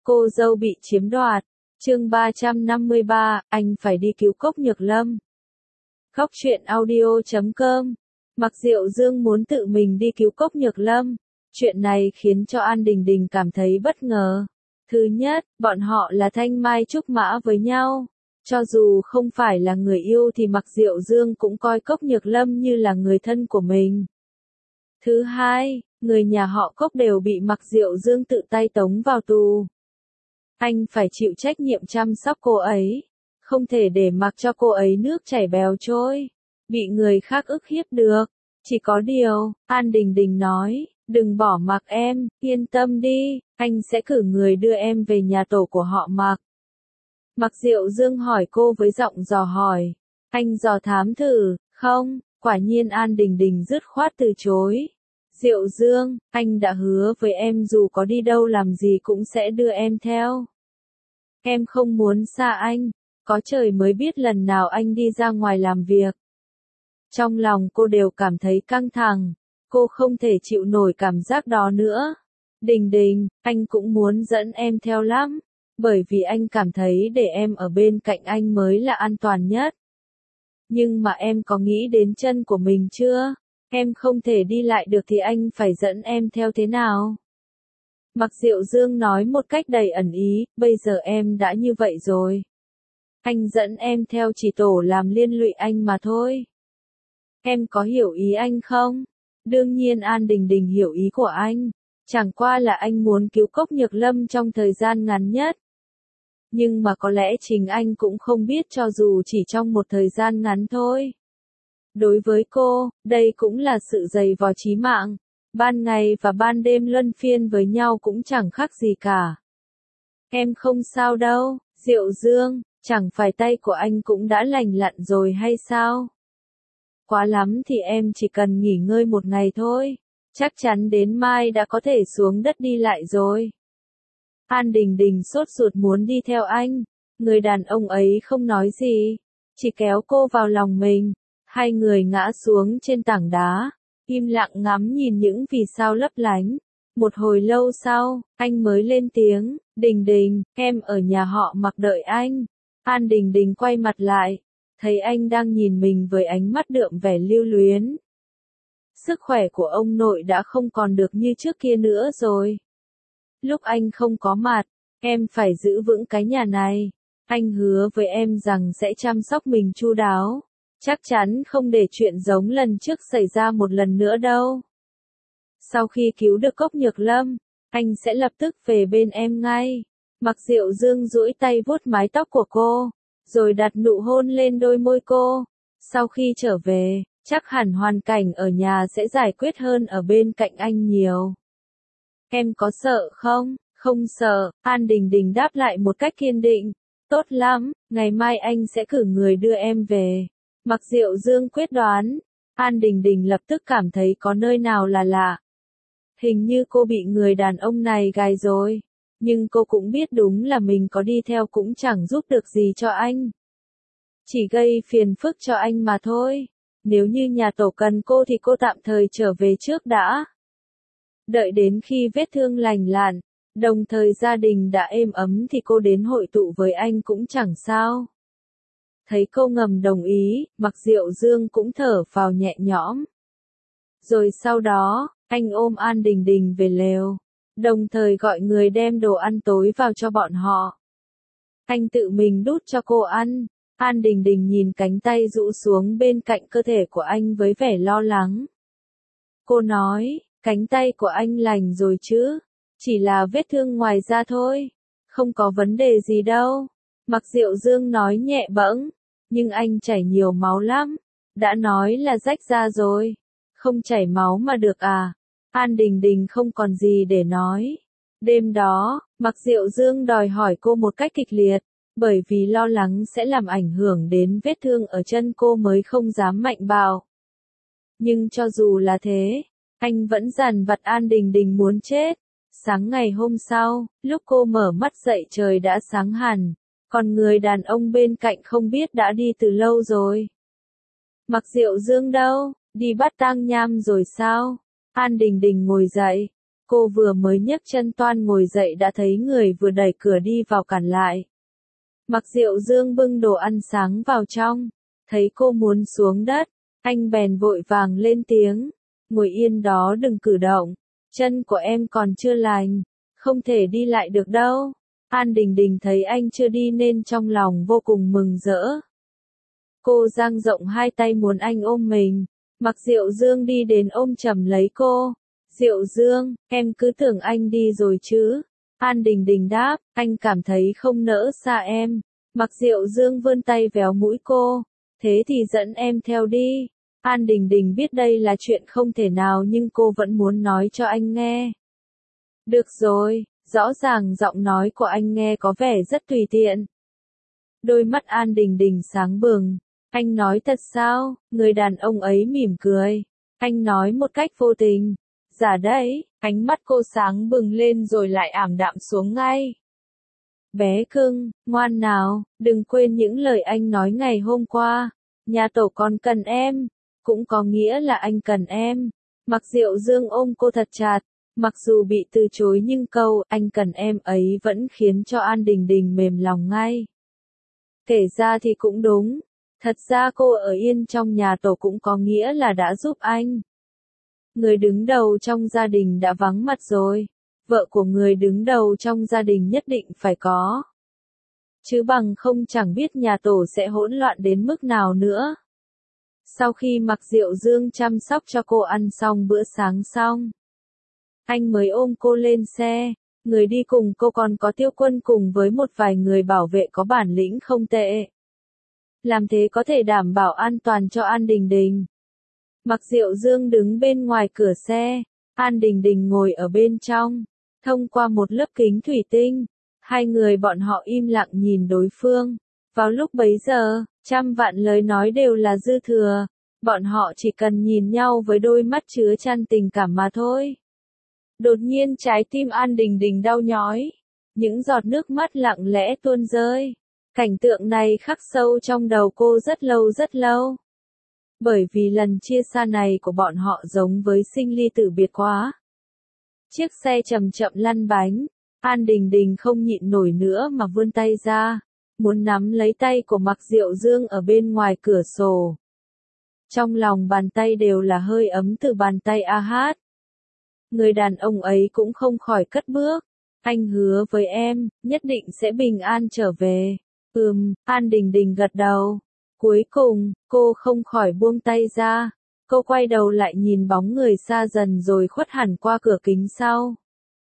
Cô dâu bị chiếm đoạt. Chương 353, anh phải đi cứu Cốc Nhược Lâm. Khóc chuyện audio.com. Mặc Diệu Dương muốn tự mình đi cứu Cốc Nhược Lâm. Chuyện này khiến cho An Đình Đình cảm thấy bất ngờ. Thứ nhất, bọn họ là thanh mai trúc mã với nhau. Cho dù không phải là người yêu thì Mặc Diệu Dương cũng coi Cốc Nhược Lâm như là người thân của mình. Thứ hai, người nhà họ Cốc đều bị Mặc Diệu Dương tự tay tống vào tù. Anh phải chịu trách nhiệm chăm sóc cô ấy, không thể để mặc cho cô ấy nước chảy bèo trôi, bị người khác ức hiếp được. Chỉ có điều, An Đình Đình nói, đừng bỏ mặc em, yên tâm đi, anh sẽ cử người đưa em về nhà tổ của họ Mặc. Mặc Diệu Dương hỏi cô với giọng dò hỏi, anh dò thám thử, không? Quả nhiên An Đình Đình dứt khoát từ chối. Diệu Dương, anh đã hứa với em dù có đi đâu làm gì cũng sẽ đưa em theo. Em không muốn xa anh, có trời mới biết lần nào anh đi ra ngoài làm việc. Trong lòng cô đều cảm thấy căng thẳng, cô không thể chịu nổi cảm giác đó nữa. Đình Đình, anh cũng muốn dẫn em theo lắm, bởi vì anh cảm thấy để em ở bên cạnh anh mới là an toàn nhất. Nhưng mà em có nghĩ đến chân của mình chưa? Em không thể đi lại được thì anh phải dẫn em theo thế nào? Mặc Diệu Dương nói một cách đầy ẩn ý, bây giờ em đã như vậy rồi. Anh dẫn em theo chỉ tổ làm liên lụy anh mà thôi. Em có hiểu ý anh không? Đương nhiên An Đình Đình hiểu ý của anh. Chẳng qua là anh muốn cứu Cốc Nhược Lâm trong thời gian ngắn nhất. Nhưng mà có lẽ chính anh cũng không biết cho dù chỉ trong một thời gian ngắn thôi. Đối với cô, đây cũng là sự dày vò chí mạng. Ban ngày và ban đêm luân phiên với nhau cũng chẳng khác gì cả. Em không sao đâu, Diệu Dương, chẳng phải tay của anh cũng đã lành lặn rồi hay sao? Quá lắm thì em chỉ cần nghỉ ngơi một ngày thôi, chắc chắn đến mai đã có thể xuống đất đi lại rồi. An Đình Đình sốt ruột muốn đi theo anh, người đàn ông ấy không nói gì, chỉ kéo cô vào lòng mình, hai người ngã xuống trên tảng đá. Im lặng ngắm nhìn những vì sao lấp lánh. Một hồi lâu sau, anh mới lên tiếng, Đình Đình, em ở nhà họ Mặc đợi anh. An Đình Đình quay mặt lại, thấy anh đang nhìn mình với ánh mắt đượm vẻ lưu luyến. Sức khỏe của ông nội đã không còn được như trước kia nữa rồi. Lúc anh không có mặt, em phải giữ vững cái nhà này. Anh hứa với em rằng sẽ chăm sóc mình chu đáo. Chắc chắn không để chuyện giống lần trước xảy ra một lần nữa đâu. Sau khi cứu được Cốc Nhược Lâm, anh sẽ lập tức về bên em ngay. Mặc Diệu Dương duỗi tay vuốt mái tóc của cô, rồi đặt nụ hôn lên đôi môi cô. Sau khi trở về, chắc hẳn hoàn cảnh ở nhà sẽ giải quyết hơn ở bên cạnh anh nhiều. Em có sợ không? Không sợ, An Đình Đình đáp lại một cách kiên định. Tốt lắm, ngày mai anh sẽ cử người đưa em về. Mặc Diệu Dương quyết đoán, An Đình Đình lập tức cảm thấy có nơi nào là lạ. Hình như cô bị người đàn ông này gài rồi, nhưng cô cũng biết đúng là mình có đi theo cũng chẳng giúp được gì cho anh. Chỉ gây phiền phức cho anh mà thôi, nếu như nhà tổ cần cô thì cô tạm thời trở về trước đã. Đợi đến khi vết thương lành lặn, đồng thời gia đình đã êm ấm thì cô đến hội tụ với anh cũng chẳng sao. Thấy cô ngầm đồng ý, Mặc Diệu Dương cũng thở phào nhẹ nhõm. Rồi sau đó, anh ôm An Đình Đình về lều, đồng thời gọi người đem đồ ăn tối vào cho bọn họ. Anh tự mình đút cho cô ăn. An Đình Đình nhìn cánh tay rũ xuống bên cạnh cơ thể của anh với vẻ lo lắng. Cô nói, cánh tay của anh lành rồi chứ, chỉ là vết thương ngoài da thôi, không có vấn đề gì đâu. Mặc Diệu Dương nói nhẹ bẫng, nhưng anh chảy nhiều máu lắm, đã nói là rách da rồi, không chảy máu mà được à? An Đình Đình không còn gì để nói. Đêm đó, Mặc Diệu Dương đòi hỏi cô một cách kịch liệt, bởi vì lo lắng sẽ làm ảnh hưởng đến vết thương ở chân cô mới không dám mạnh bạo. Nhưng cho dù là thế, anh vẫn dằn vặt An Đình Đình muốn chết. Sáng ngày hôm sau, lúc cô mở mắt dậy trời đã sáng hẳn, còn người đàn ông bên cạnh không biết đã đi từ lâu rồi. Mặc Diệu Dương đâu, đi bắt tang nham rồi sao? An Đình Đình ngồi dậy, Cô vừa mới nhấc chân toan ngồi dậy đã thấy người vừa đẩy cửa đi vào cản lại. Mặc Diệu Dương bưng đồ ăn sáng vào trong, thấy cô muốn xuống đất, anh bèn vội vàng lên tiếng, ngồi yên đó đừng cử động, chân của em còn chưa lành, không thể đi lại được đâu. An Đình Đình thấy anh chưa đi nên trong lòng vô cùng mừng rỡ. Cô dang rộng hai tay muốn anh ôm mình, Mặc Diệu Dương đi đến ôm chầm lấy cô. Diệu Dương, em cứ tưởng anh đi rồi chứ. An Đình Đình đáp, anh cảm thấy không nỡ xa em. Mặc Diệu Dương vươn tay véo mũi cô, thế thì dẫn em theo đi. An Đình Đình biết đây là chuyện không thể nào nhưng cô vẫn muốn nói cho anh nghe. Được rồi, rõ ràng giọng nói của anh nghe có vẻ rất tùy tiện. Đôi mắt An Đình Đình sáng bừng. Anh nói thật sao? Người đàn ông ấy mỉm cười. Anh nói một cách vô tình. Dạ đấy, ánh mắt cô sáng bừng lên rồi lại ảm đạm xuống ngay. Bé cưng, ngoan nào, đừng quên những lời anh nói ngày hôm qua. Nhà tổ con cần em, cũng có nghĩa là anh cần em. Mặc Diệu Dương ôm cô thật chặt, mặc dù bị từ chối nhưng câu anh cần em ấy vẫn khiến cho An Đình Đình mềm lòng ngay. Kể ra thì cũng đúng, thật ra cô ở yên trong nhà tổ cũng có nghĩa là đã giúp anh. Người đứng đầu trong gia đình đã vắng mặt rồi, vợ của người đứng đầu trong gia đình nhất định phải có. Chứ bằng không chẳng biết nhà tổ sẽ hỗn loạn đến mức nào nữa. Sau khi Mặc Diệu Dương chăm sóc cho cô ăn xong bữa sáng xong, anh mới ôm cô lên xe. Người đi cùng cô còn có Tiêu Quân cùng với một vài người bảo vệ có bản lĩnh không tệ. Làm thế có thể đảm bảo an toàn cho An Đình Đình. Mặc Diệu Dương đứng bên ngoài cửa xe, An Đình Đình ngồi ở bên trong. Thông qua một lớp kính thủy tinh, hai người bọn họ im lặng nhìn đối phương. Vào lúc bấy giờ, trăm vạn lời nói đều là dư thừa. Bọn họ chỉ cần nhìn nhau với đôi mắt chứa chan tình cảm mà thôi. Đột nhiên trái tim An Đình Đình đau nhói. Những giọt nước mắt lặng lẽ tuôn rơi. Cảnh tượng này khắc sâu trong đầu cô rất lâu rất lâu. Bởi vì lần chia xa này của bọn họ giống với sinh ly tử biệt quá. Chiếc xe chậm chậm lăn bánh. An Đình Đình không nhịn nổi nữa mà vươn tay ra. Muốn nắm lấy tay của Mặc Diệu Dương ở bên ngoài cửa sổ. Trong lòng bàn tay đều là hơi ấm từ bàn tay A Hát. Người đàn ông ấy cũng không khỏi cất bước. Anh hứa với em, nhất định sẽ bình an trở về. An Đình Đình gật đầu. Cuối cùng, cô không khỏi buông tay ra. Cô quay đầu lại nhìn bóng người xa dần rồi khuất hẳn qua cửa kính sau.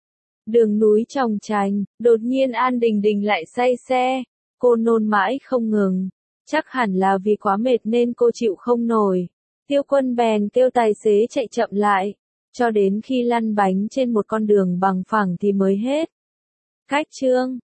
Đường núi tròng trành, đột nhiên An Đình Đình lại say xe. Cô nôn mãi không ngừng. Chắc hẳn là vì quá mệt nên cô chịu không nổi. Tiêu Quân bèn kêu tài xế chạy chậm lại. Cho đến khi lăn bánh trên một con đường bằng phẳng thì mới hết. Cách chương